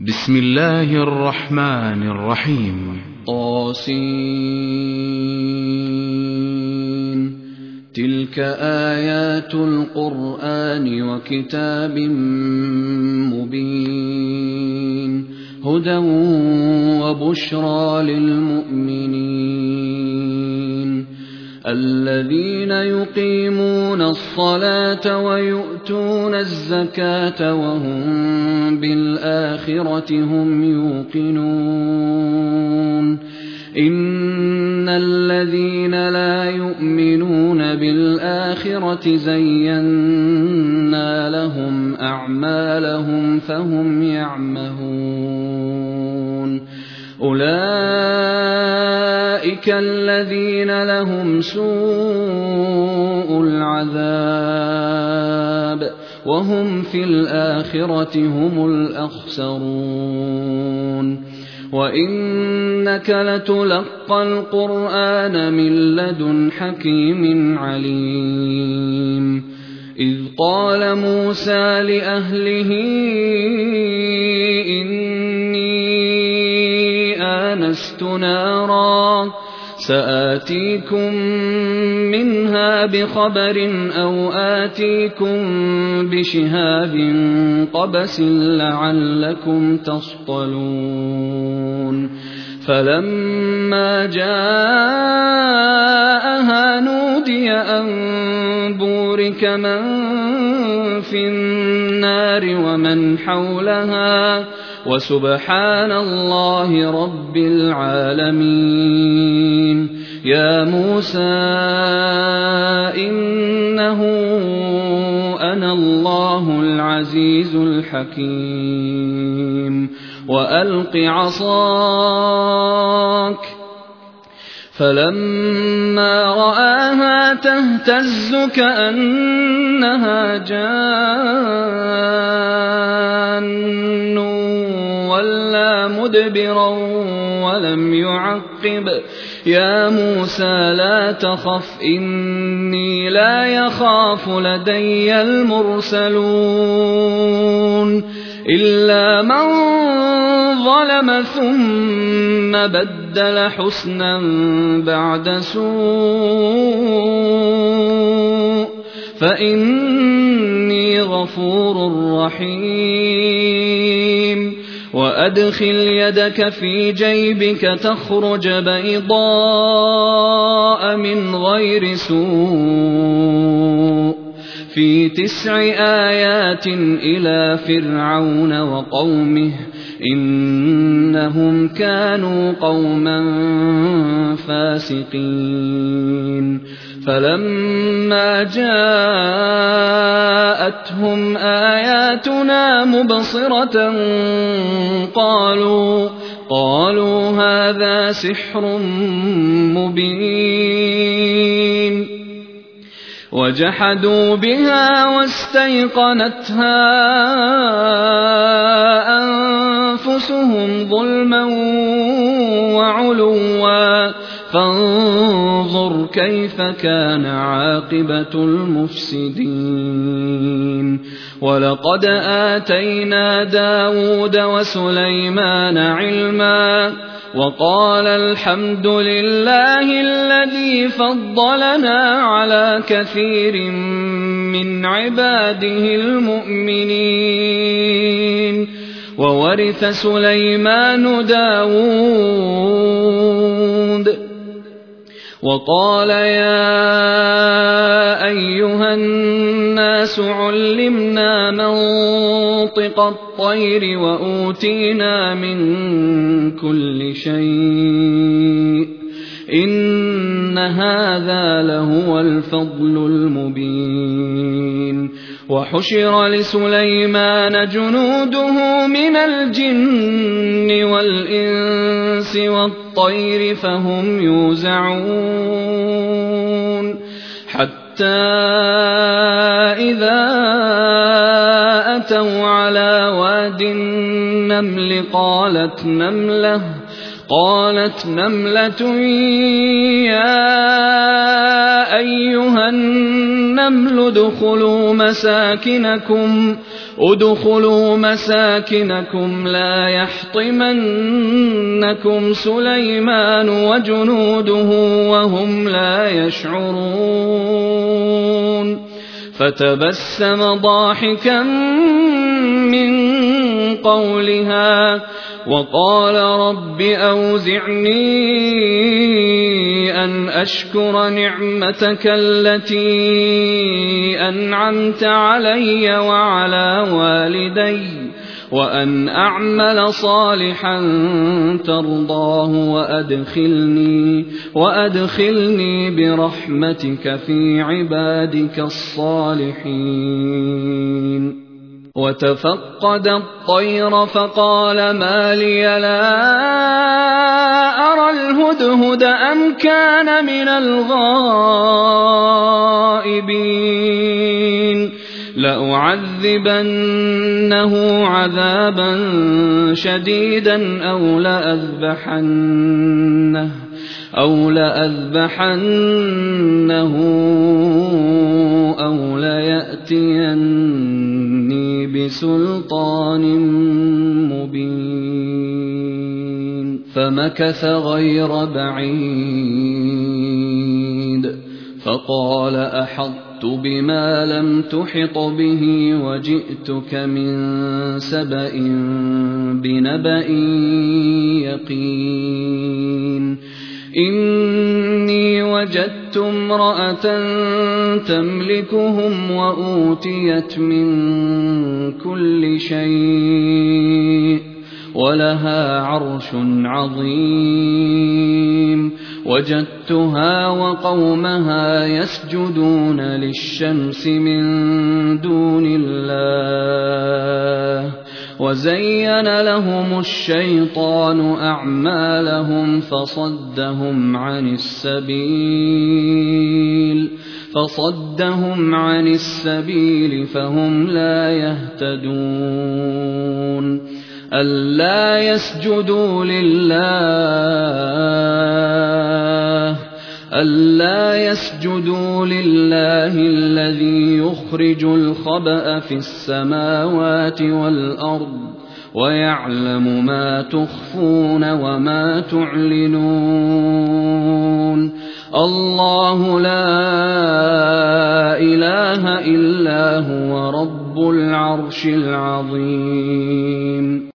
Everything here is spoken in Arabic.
بسم الله الرحمن الرحيم. طاسين. تلك آيات القرآن وكتاب مبين هدى وبشرى للمؤمنين الذين يقيمون الصلاة ويؤتون الزكاة وهم بالآخرة هم يوقنون إن الذين لا يؤمنون بالآخرة زينا لهم أعمالهم فهم يعمهون أولئك الذين لهم سوء العذاب وهم في الآخرة هم الأخسرون وإنك لتلقى القرآن من لدن حكيم عليم إذ قال موسى لأهله آنست نارا سآتيكم منها بخبر أو آتيكم بشهاب قبس لعلكم تصطلون فلما جاءها نودي أن بورك من في النار ومن حولها وسبحان الله رب العالمين يا موسى إنه أنا الله العزيز الحكيم وألق عصاك فلما رآها تهتز كأنها جان ولا مدبرا ولم يعقب يا موسى لا تخف إني لا يخاف لدي المرسلون إلا من ظلم ثم بدل حسنا بعد سوء فإني غفور رحيم وأدخل يدك في جيبك تخرج بيضاء من غير سوء في 9 آيات إلى فرعون وقومه إنهم كانوا قوما فاسقين فلما جاءتهم آياتنا مبصرة قالوا هذا سحر مبين وجحدوا بها واستيقنتها أنفسهم ظلما وعلوا فانظر كيف كان عاقبة المفسدين ولقد آتينا داود وسليمان علما وقال الحمد لله الذي فضلنا على كثير من عباده المؤمنين وورث سليمان داود وقال يا أيها الناس علمنا منطق الطير وأوتينا من كل شيء إن هذا لهو الفضل المبين وحشر لسليمان جنوده من الجن والإنس والطير فهم يوزعون حتى إذا أتوا على واد النمل قالت نملة يا أيها النمل ادخلوا مساكنكم لا يحطمنكم سليمان وجنوده وهم لا يشعرون فتبسم ضاحكا من قولها وقال رب أوزعني أن أشكر نعمتك التي أنعمت علي وعلى والدي وأن أعمل صالحا ترضاه وأدخلني برحمتك في عبادك الصالحين وتفقد الطير فقال ما لي لا أرى الهدهد أم كان من الغائبين لأعذبنه عذابا شديدا أو لأذبحنه أو ليأتيني بسلطان مبين فمكث غير بعيد فقال أحطت بما لم تحط به وجئتك من سبأ بنبأ يقين إني وجدت امرأة تملكهم وأوتيت من كل شيء ولها عرش عظيم وجدتها وقومها يسجدون للشمس من دون الله وزين لهم الشيطان أعمالهم فصدهم عن السبيل فهم لا يهتدون ألا يسجدوا لله الذي يخرج الخبأ في السماوات والأرض ويعلم ما تخفون وما تعلنون الله لا إله إلا هو رب العرش العظيم